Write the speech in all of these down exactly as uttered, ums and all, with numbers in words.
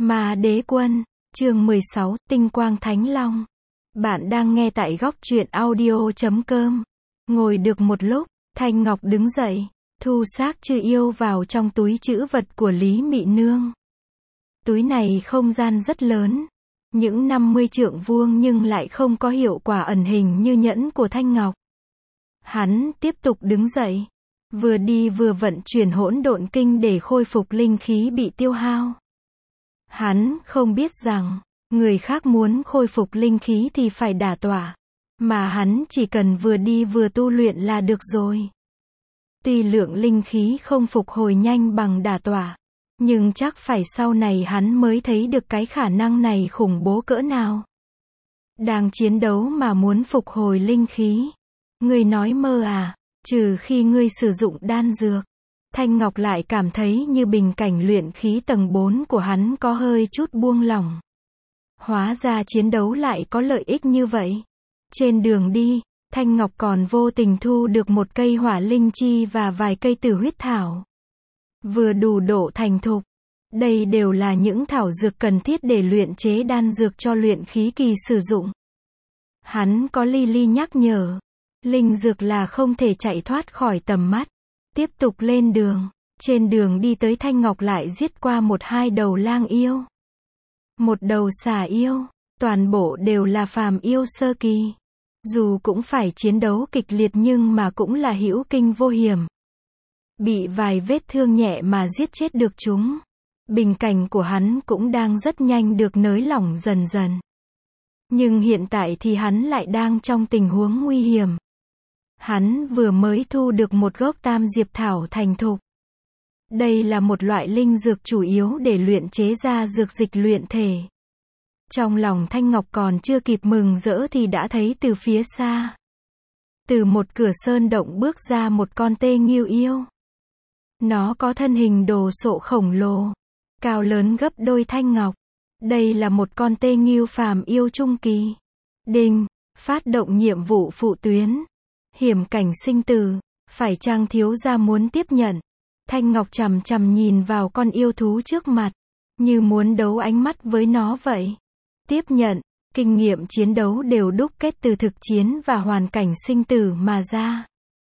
Ma Đế Quân, chương mười sáu, Tinh Quang Thánh Long. Bạn đang nghe tại góc truyện audio chấm com. Ngồi được một lúc, Thanh Ngọc đứng dậy, thu xác chư yêu vào trong túi trữ vật của Lý Mị Nương. Túi này không gian rất lớn, những năm mươi trượng vuông nhưng lại không có hiệu quả ẩn hình như nhẫn của Thanh Ngọc. Hắn tiếp tục đứng dậy, vừa đi vừa vận chuyển hỗn độn kinh để khôi phục linh khí bị tiêu hao. Hắn không biết rằng, người khác muốn khôi phục linh khí thì phải đả tỏa, mà hắn chỉ cần vừa đi vừa tu luyện là được rồi. Tuy lượng linh khí không phục hồi nhanh bằng đả tỏa, nhưng chắc phải sau này hắn mới thấy được cái khả năng này khủng bố cỡ nào. Đang chiến đấu mà muốn phục hồi linh khí. Ngươi nói mơ à, trừ khi ngươi sử dụng đan dược. Thanh Ngọc lại cảm thấy như bình cảnh luyện khí tầng bốn của hắn có hơi chút buông lỏng. Hóa ra chiến đấu lại có lợi ích như vậy. Trên đường đi, Thanh Ngọc còn vô tình thu được một cây hỏa linh chi và vài cây tử huyết thảo. Vừa đủ độ thành thục. Đây đều là những thảo dược cần thiết để luyện chế đan dược cho luyện khí kỳ sử dụng. Hắn có Lily nhắc nhở. Linh dược là không thể chạy thoát khỏi tầm mắt. Tiếp tục lên đường. Trên đường đi tới Thanh Ngọc lại giết qua một hai đầu lang yêu. Một đầu xà yêu. Toàn bộ đều là phàm yêu sơ kỳ. Dù cũng phải chiến đấu kịch liệt nhưng mà cũng là hữu kinh vô hiểm. Bị vài vết thương nhẹ mà giết chết được chúng. Bình cảnh của hắn cũng đang rất nhanh được nới lỏng dần dần. Nhưng hiện tại thì hắn lại đang trong tình huống nguy hiểm. Hắn vừa mới thu được một gốc tam diệp thảo thành thục. Đây là một loại linh dược chủ yếu để luyện chế ra dược dịch luyện thể. Trong lòng Thanh Ngọc còn chưa kịp mừng rỡ thì đã thấy từ phía xa. Từ một cửa sơn động bước ra một con tê nghiêu yêu. Nó có thân hình đồ sộ khổng lồ, cao lớn gấp đôi Thanh Ngọc. Đây là một con tê nghiêu phàm yêu trung kỳ. Đinh, phát động nhiệm vụ phụ tuyến. Hiểm cảnh sinh tử, phải chăng thiếu gia muốn tiếp nhận? Thanh Ngọc chằm chằm nhìn vào con yêu thú trước mặt, như muốn đấu ánh mắt với nó vậy. Tiếp nhận, kinh nghiệm chiến đấu đều đúc kết từ thực chiến và hoàn cảnh sinh tử mà ra.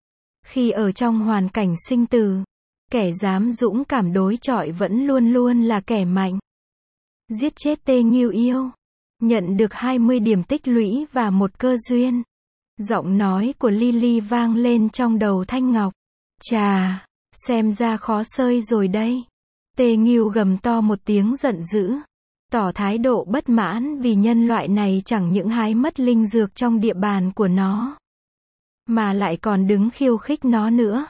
Khi ở trong hoàn cảnh sinh tử, kẻ dám dũng cảm đối chọi vẫn luôn luôn là kẻ mạnh. Giết chết tê nghiêu yêu, nhận được hai mươi điểm tích lũy và một cơ duyên. Giọng nói của Lily vang lên trong đầu Thanh Ngọc. Chà, xem ra khó xơi rồi đây. Tê nghiêu gầm to một tiếng giận dữ, tỏ thái độ bất mãn vì nhân loại này chẳng những hái mất linh dược trong địa bàn của nó, mà lại còn đứng khiêu khích nó nữa.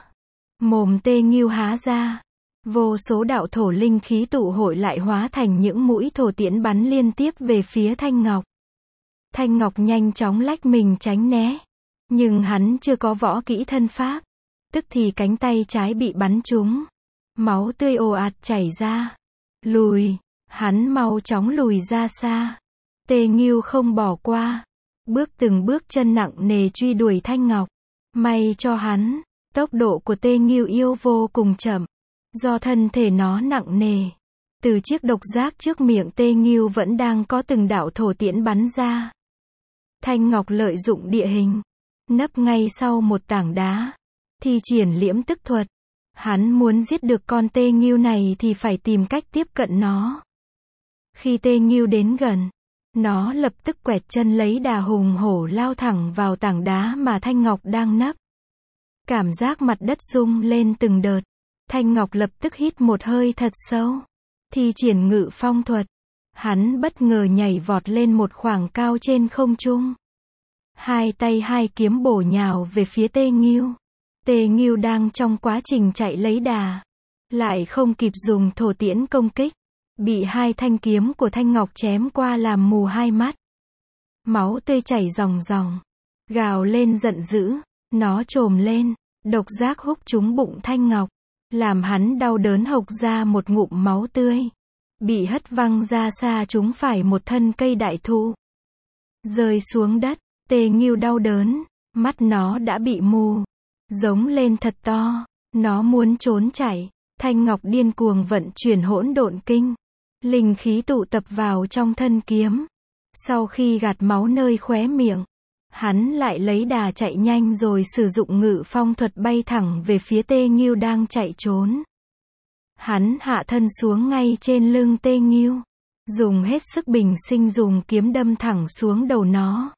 Mồm tê nghiêu há ra, vô số đạo thổ linh khí tụ hội lại hóa thành những mũi thổ tiễn bắn liên tiếp về phía Thanh Ngọc. Thanh Ngọc nhanh chóng lách mình tránh né. Nhưng hắn chưa có võ kỹ thân pháp. Tức thì cánh tay trái bị bắn trúng. Máu tươi ồ ạt chảy ra. Lùi. Hắn mau chóng lùi ra xa. Tê nghiêu không bỏ qua. Bước từng bước chân nặng nề truy đuổi Thanh Ngọc. May cho hắn, tốc độ của tê nghiêu yêu vô cùng chậm. Do thân thể nó nặng nề. Từ chiếc độc giác trước miệng tê nghiêu vẫn đang có từng đạo thổ tiễn bắn ra. Thanh Ngọc lợi dụng địa hình, nấp ngay sau một tảng đá, thi triển liễm tức thuật. Hắn muốn giết được con tê nghiêu này thì phải tìm cách tiếp cận nó. Khi tê nghiêu đến gần, nó lập tức quẹt chân lấy đà hùng hổ lao thẳng vào tảng đá mà Thanh Ngọc đang nấp. Cảm giác mặt đất rung lên từng đợt. Thanh Ngọc lập tức hít một hơi thật sâu, thi triển ngự phong thuật. Hắn bất ngờ nhảy vọt lên một khoảng cao trên không trung. Hai tay hai kiếm bổ nhào về phía tê nghiêu. Tê nghiêu đang trong quá trình chạy lấy đà, lại không kịp dùng thổ tiễn công kích. Bị hai thanh kiếm của Thanh Ngọc chém qua làm mù hai mắt. Máu tươi chảy ròng ròng. Gào lên giận dữ. Nó trồm lên, độc giác húc trúng bụng Thanh Ngọc. Làm hắn đau đớn hộc ra một ngụm máu tươi. Bị hất văng ra xa trúng phải một thân cây đại thụ. Rơi xuống đất, tê nghiêu đau đớn, mắt nó đã bị mù. Giống lên thật to, nó muốn trốn chạy. Thanh Ngọc điên cuồng vận chuyển hỗn độn kinh. Linh khí tụ tập vào trong thân kiếm. Sau khi gạt máu nơi khóe miệng, hắn lại lấy đà chạy nhanh rồi sử dụng ngự phong thuật bay thẳng về phía Tê Nghiêu đang chạy trốn. Hắn hạ thân xuống ngay trên lưng Tê Nghiêu, dùng hết sức bình sinh dùng kiếm đâm thẳng xuống đầu nó.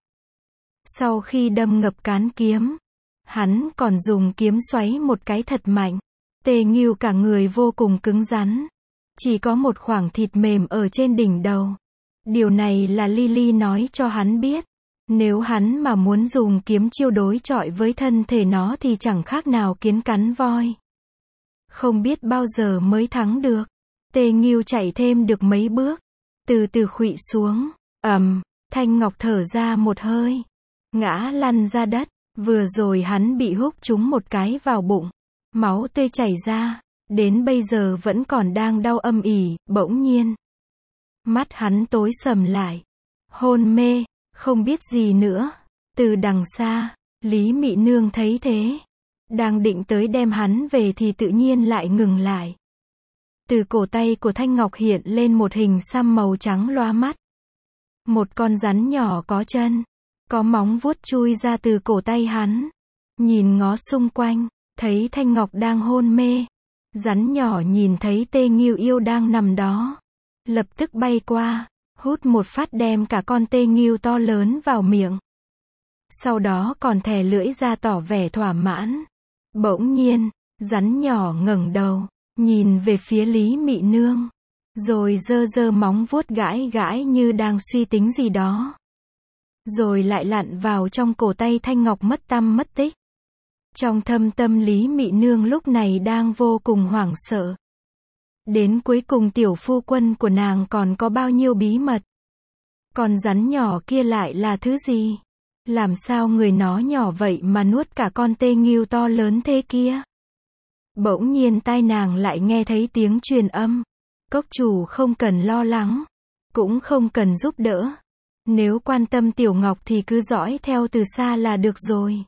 Sau khi đâm ngập cán kiếm, hắn còn dùng kiếm xoáy một cái thật mạnh. Tê Nghiêu cả người vô cùng cứng rắn, chỉ có một khoảng thịt mềm ở trên đỉnh đầu. Điều này là Lily nói cho hắn biết. Nếu hắn mà muốn dùng kiếm chiêu đối chọi với thân thể nó thì chẳng khác nào kiến cắn voi. Không biết bao giờ mới thắng được. Tê Nghiêu chạy thêm được mấy bước, từ từ khuỵu xuống. Ầm, Thanh Ngọc thở ra một hơi, ngã lăn ra đất. Vừa rồi hắn bị húc trúng một cái vào bụng, máu tươi chảy ra, đến bây giờ vẫn còn đang đau âm ỉ. Bỗng nhiên, mắt hắn tối sầm lại, hôn mê, không biết gì nữa. Từ đằng xa, Lý Mị Nương thấy thế, đang định tới đem hắn về thì tự nhiên lại ngừng lại. Từ cổ tay của Thanh Ngọc hiện lên một hình xăm màu trắng loa mắt. Một con rắn nhỏ có chân, có móng vuốt chui ra từ cổ tay hắn. Nhìn ngó xung quanh, thấy Thanh Ngọc đang hôn mê. Rắn nhỏ nhìn thấy Tê Nghiêu yêu đang nằm đó, lập tức bay qua, hút một phát đem cả con Tê Nghiêu to lớn vào miệng. Sau đó còn thè lưỡi ra tỏ vẻ thỏa mãn. Bỗng nhiên, rắn nhỏ ngẩng đầu, nhìn về phía Lý Mị Nương, rồi giơ giơ móng vuốt gãi gãi như đang suy tính gì đó. Rồi lại lặn vào trong cổ tay Thanh Ngọc mất tăm mất tích. Trong thâm tâm Lý Mị Nương lúc này đang vô cùng hoảng sợ. Đến cuối cùng tiểu phu quân của nàng còn có bao nhiêu bí mật? Con rắn nhỏ kia lại là thứ gì? Làm sao người nó nhỏ vậy mà nuốt cả con Tê Nghiêu to lớn thế kia? Bỗng nhiên tai nàng lại nghe thấy tiếng truyền âm. Cốc chủ không cần lo lắng, cũng không cần giúp đỡ. Nếu quan tâm Tiểu Ngọc thì cứ dõi theo từ xa là được rồi.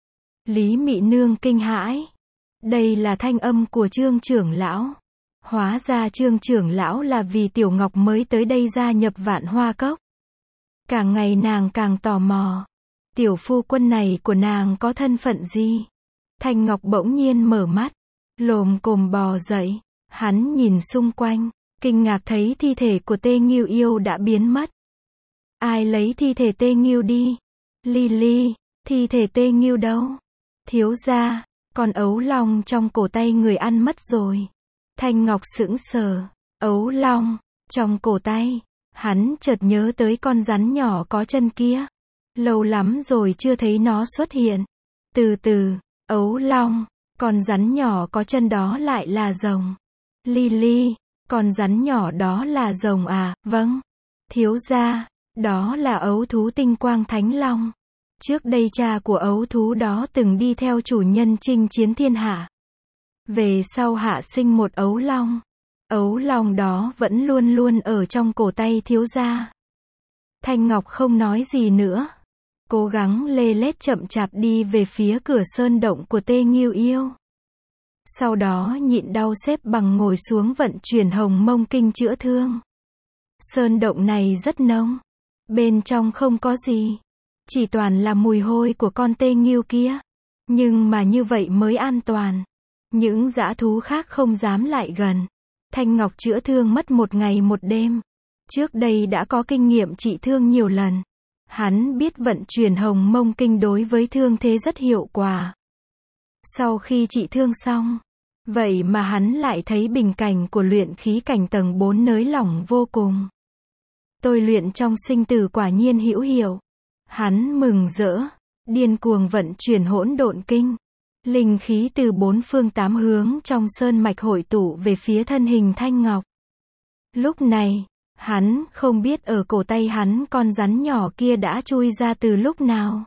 Lý Mị Nương kinh hãi. Đây là thanh âm của Trương trưởng lão. Hóa ra Trương trưởng lão là vì Tiểu Ngọc mới tới đây gia nhập Vạn Hoa Cốc. Càng ngày nàng càng tò mò. Tiểu phu quân này của nàng có thân phận gì? Thanh Ngọc bỗng nhiên mở mắt, lồm cồm bò dậy. Hắn nhìn xung quanh, kinh ngạc thấy thi thể của Tê Nghiêu yêu đã biến mất. Ai lấy thi thể Tê Nghiêu đi? Lily, thi thể Tê Nghiêu đâu? Thiếu gia, con ấu long trong cổ tay người ăn mất rồi. Thanh Ngọc sững sờ. Ấu long, trong cổ tay. Hắn chợt nhớ tới con rắn nhỏ có chân kia. Lâu lắm rồi chưa thấy nó xuất hiện. Từ từ, ấu long, con rắn nhỏ có chân đó lại là rồng. Lily, con rắn nhỏ đó là rồng à? Vâng. Thiếu gia, đó là ấu thú tinh quang thánh long. Trước đây cha của ấu thú đó từng đi theo chủ nhân chinh chiến thiên hạ. Về sau hạ sinh một ấu long. Ấu long đó vẫn luôn luôn ở trong cổ tay thiếu gia. Thanh Ngọc không nói gì nữa, cố gắng lê lết chậm chạp đi về phía cửa sơn động của Tê Nghiêu yêu. Sau đó nhịn đau xếp bằng ngồi xuống vận chuyển hồng mông kinh chữa thương. Sơn động này rất nông. Bên trong không có gì, chỉ toàn là mùi hôi của con Tê Nghiêu kia. Nhưng mà như vậy mới an toàn. Những dã thú khác không dám lại gần. Thanh Ngọc chữa thương mất một ngày một đêm. Trước đây đã có kinh nghiệm trị thương nhiều lần. Hắn biết vận chuyển hồng mông kinh đối với thương thế rất hiệu quả. Sau khi trị thương xong, vậy mà hắn lại thấy bình cảnh của luyện khí cảnh tầng bốn nới lỏng vô cùng. Tôi luyện trong sinh tử quả nhiên hữu hiệu. Hắn mừng rỡ, điên cuồng vận chuyển hỗn độn kinh. Linh khí từ bốn phương tám hướng trong sơn mạch hội tụ về phía thân hình Thanh Ngọc. Lúc này, hắn không biết ở cổ tay hắn con rắn nhỏ kia đã chui ra từ lúc nào.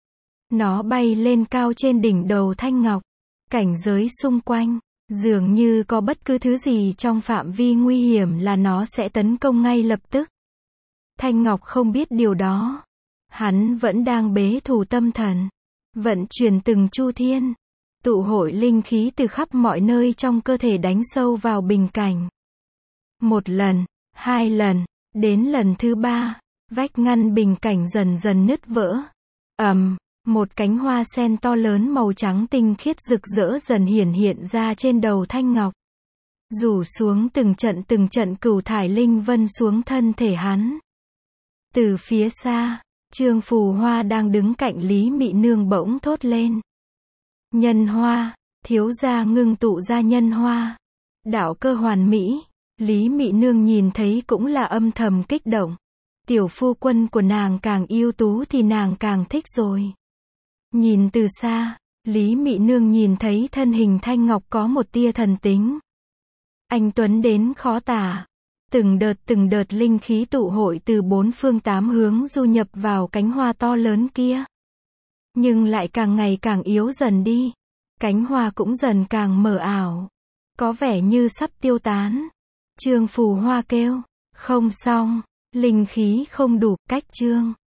Nó bay lên cao trên đỉnh đầu Thanh Ngọc. Cảnh giới xung quanh, dường như có bất cứ thứ gì trong phạm vi nguy hiểm là nó sẽ tấn công ngay lập tức. Thanh Ngọc không biết điều đó. Hắn vẫn đang bế thủ tâm thần, vận chuyển từng chu thiên, tụ hội linh khí từ khắp mọi nơi trong cơ thể đánh sâu vào bình cảnh. Một lần, Hai lần. Đến lần thứ ba, vách ngăn bình cảnh dần dần nứt vỡ. ầm, một cánh hoa sen to lớn màu trắng tinh khiết rực rỡ dần hiển hiện ra trên đầu Thanh Ngọc. Rủ xuống từng trận từng trận cửu thải linh vân xuống thân thể hắn. Từ phía xa, Trương Phù Hoa đang đứng cạnh Lý Mị Nương bỗng thốt lên. Nhân hoa, thiếu gia ngưng tụ ra nhân hoa. Đạo cơ hoàn mỹ. Lý Mị Nương nhìn thấy cũng là âm thầm kích động. Tiểu phu quân của nàng càng ưu tú thì nàng càng thích rồi. Nhìn từ xa, Lý Mị Nương nhìn thấy thân hình Thanh Ngọc có một tia thần tính. Anh tuấn đến khó tả. Từng đợt từng đợt linh khí tụ hội từ bốn phương tám hướng du nhập vào cánh hoa to lớn kia. Nhưng lại càng ngày càng yếu dần đi. Cánh hoa cũng dần càng mờ ảo. Có vẻ như sắp tiêu tán. Trương Phù Hoa kêu. Không xong. Linh khí không đủ. Cách Trương